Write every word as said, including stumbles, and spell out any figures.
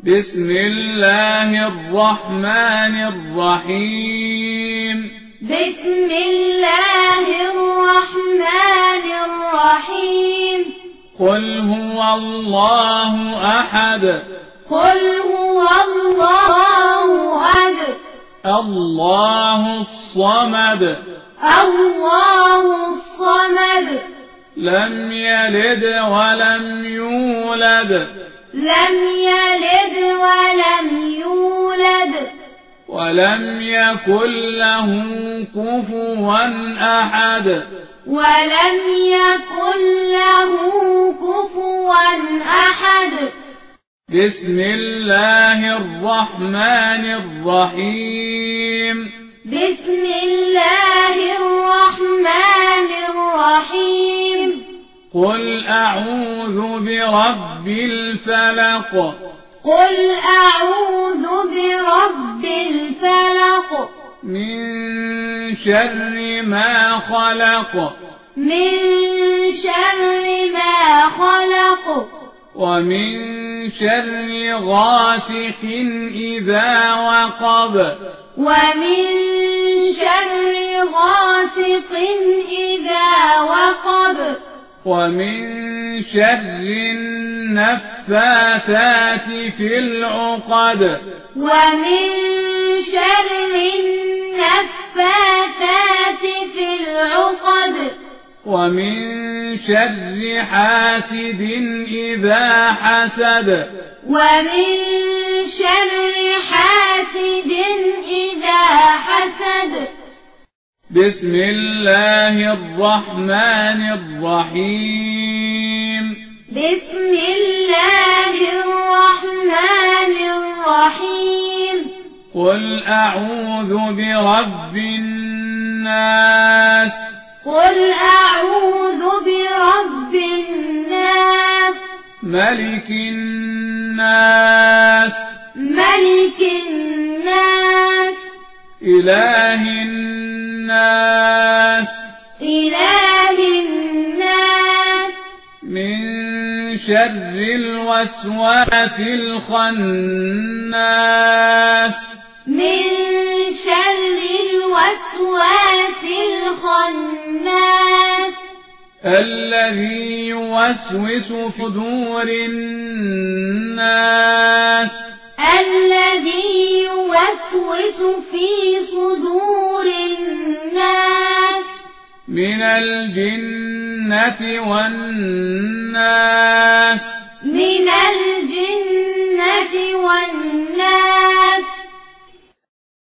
بسم الله الرحمن الرحيم بسم الله الرحمن الرحيم قل هو الله أحد قل هو الله أحد الله الصمد الله الصمد لم يلد ولم يولد لم يلد ولم يولد ولم يكن له كفوا أحد ولم يكن له كفوا أحد بسم الله الرحمن الرحيم بسم الله الرحمن الرحيم قل أعوذ برب الفلق قل أعوذ برب الفلق من شر ما خلق من شر ما خلق ومن شر غاسق إذا وقب ومن شر غاسق إذا وقب ومن شر النفاثات في العقد ومن شر النفاثات في العقد ومن شر حاسد إذا حسد ومن شر حاسد إذا حسد بسم الله الرحمن الرحيم بسم الله الرحمن الرحيم قل أعوذ برب الناس قل أعوذ برب الناس ملك الناس ملك الناس إله الناس إله الناس من شر الوسواس الخناس من شر الوسواس الخناس الذي يوسوس في صدور الناس الذي يوسوس في صدور الناس من الجنة والناس من الجنة والناس